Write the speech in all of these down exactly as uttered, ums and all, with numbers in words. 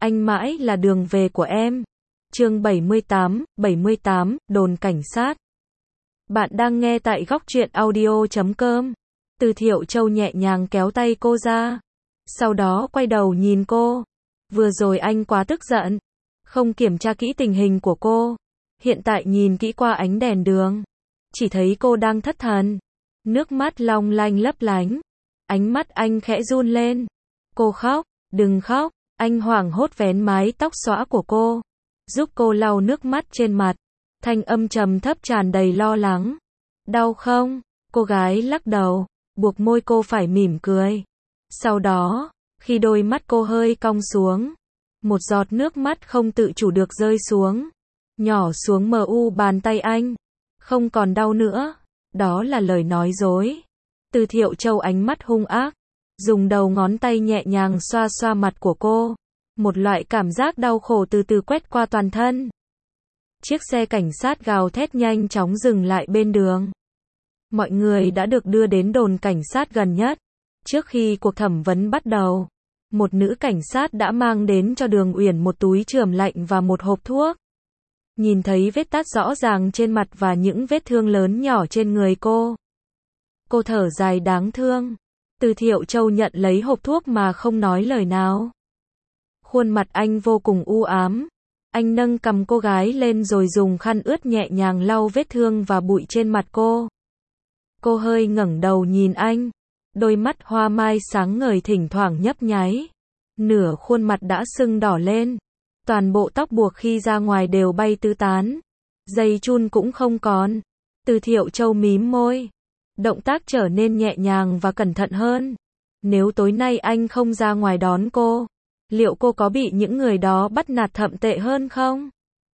anh mãi là đường về của em. Chương bảy mươi tám, bảy mươi tám, đồn cảnh sát. Bạn đang nghe tại góc truyện audio chấm com. Từ Thiệu Châu nhẹ nhàng kéo tay cô ra. Sau đó quay đầu nhìn cô. Vừa rồi anh quá tức giận. Không kiểm tra kỹ tình hình của cô. Hiện tại nhìn kỹ qua ánh đèn đường. Chỉ thấy cô đang thất thần. Nước mắt long lanh lấp lánh. Ánh mắt anh khẽ run lên. Cô khóc, đừng khóc. Anh hoảng hốt vén mái tóc xõa của cô. Giúp cô lau nước mắt trên mặt. Thanh âm trầm thấp tràn đầy lo lắng. Đau không? Cô gái lắc đầu. Buộc môi cô phải mỉm cười. Sau đó, khi đôi mắt cô hơi cong xuống, một giọt nước mắt không tự chủ được rơi xuống. Nhỏ xuống mờ u bàn tay anh. Không còn đau nữa. Đó là lời nói dối. Từ Thiệu Châu ánh mắt hung ác. Dùng đầu ngón tay nhẹ nhàng xoa xoa mặt của cô. Một loại cảm giác đau khổ từ từ quét qua toàn thân. Chiếc xe cảnh sát gào thét nhanh chóng dừng lại bên đường. Mọi người đã được đưa đến đồn cảnh sát gần nhất. Trước khi cuộc thẩm vấn bắt đầu, một nữ cảnh sát đã mang đến cho Đường Uyển một túi chườm lạnh và một hộp thuốc. Nhìn thấy vết tát rõ ràng trên mặt và những vết thương lớn nhỏ trên người cô. Cô thở dài đáng thương. Từ Thiệu Châu nhận lấy hộp thuốc mà không nói lời nào. Khuôn mặt anh vô cùng u ám. Anh nâng cằm cô gái lên rồi dùng khăn ướt nhẹ nhàng lau vết thương và bụi trên mặt cô. Cô hơi ngẩng đầu nhìn anh. Đôi mắt hoa mai sáng ngời thỉnh thoảng nhấp nháy. Nửa khuôn mặt đã sưng đỏ lên. Toàn bộ tóc buộc khi ra ngoài đều bay tứ tán. Dây chun cũng không còn. Từ Thiệu Châu mím môi. Động tác trở nên nhẹ nhàng và cẩn thận hơn. Nếu tối nay anh không ra ngoài đón cô, liệu cô có bị những người đó bắt nạt thậm tệ hơn không?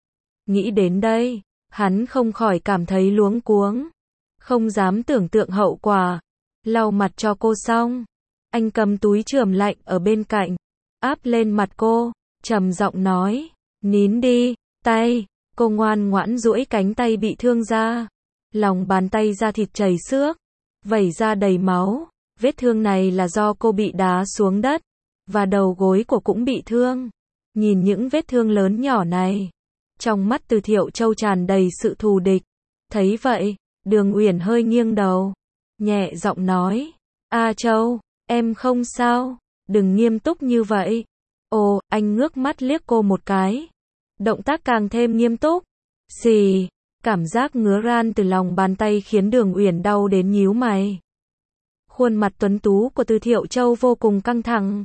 Nghĩ đến đây, hắn không khỏi cảm thấy luống cuống. Không dám tưởng tượng hậu quả. Lau mặt cho cô xong, anh cầm túi chườm lạnh ở bên cạnh, áp lên mặt cô, trầm giọng nói, nín đi, tay. Cô ngoan ngoãn duỗi cánh tay bị thương ra. Lòng bàn tay da thịt chảy xước, vẩy ra đầy máu. Vết thương này là do cô bị đá xuống đất, và đầu gối của cũng bị thương. Nhìn những vết thương lớn nhỏ này, trong mắt Từ Thiệu Châu tràn đầy sự thù địch. Thấy vậy, Đường Uyển hơi nghiêng đầu, nhẹ giọng nói, A Châu, em không sao, đừng nghiêm túc như vậy. Ồ, anh ngước mắt liếc cô một cái. Động tác càng thêm nghiêm túc. Xì, cảm giác ngứa ran từ lòng bàn tay khiến Đường Uyển đau đến nhíu mày. Khuôn mặt tuấn tú của Từ Thiệu Châu vô cùng căng thẳng.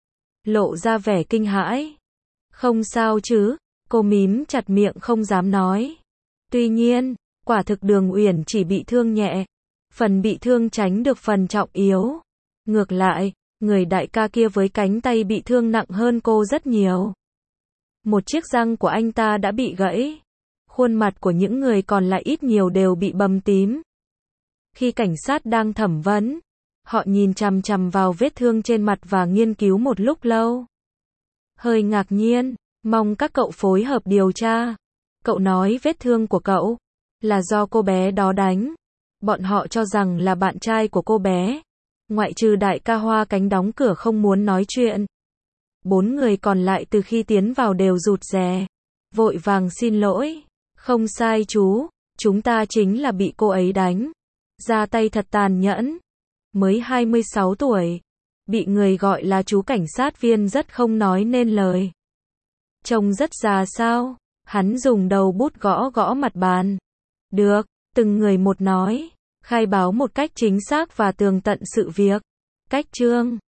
Lộ ra vẻ kinh hãi. Không sao chứ, cô mím chặt miệng không dám nói. Tuy nhiên, quả thực Đường Uyển chỉ bị thương nhẹ. Phần bị thương tránh được phần trọng yếu. Ngược lại, người đại ca kia với cánh tay bị thương nặng hơn cô rất nhiều. Một chiếc răng của anh ta đã bị gãy. Khuôn mặt của những người còn lại ít nhiều đều bị bầm tím. Khi cảnh sát đang thẩm vấn, họ nhìn chằm chằm vào vết thương trên mặt và nghiên cứu một lúc lâu. Hơi ngạc nhiên, mong các cậu phối hợp điều tra. Cậu nói vết thương của cậu là do cô bé đó đánh. Bọn họ cho rằng là bạn trai của cô bé. Ngoại trừ đại ca Hoa Cánh đóng cửa không muốn nói chuyện. Bốn người còn lại từ khi tiến vào đều rụt rè. Vội vàng xin lỗi. Không sai chú, chúng ta chính là bị cô ấy đánh. Ra tay thật tàn nhẫn. Mới hai mươi sáu tuổi. Bị người gọi là chú cảnh sát viên rất không nói nên lời. Trông rất già sao? Hắn dùng đầu bút gõ gõ mặt bàn. Được, từng người một nói. Khai báo một cách chính xác và tường tận sự việc. Cách chương